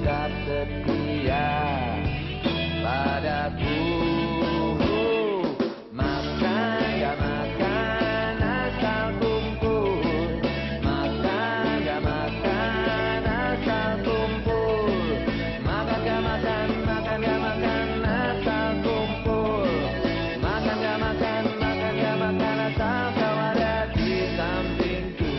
tetap setia padaku. Makan gak makan asal kumpul, makan gak makan asal kumpul, makan gak makan gak makan asal kumpul, makan gak makan asal kau ada di sampingku.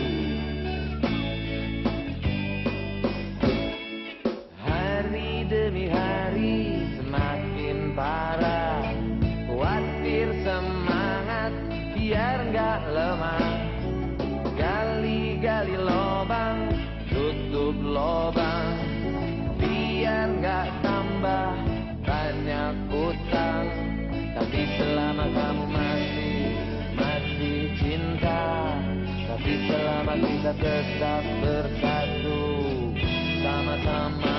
Hari demi hari semakin parah, khawatir semangat biar gak lemah. Gali-gali lobang, tutup lobang, biar gak tambah banyak utang. Tapi selama kamu masih cinta, tapi selama kita tetap bersatu, sama-sama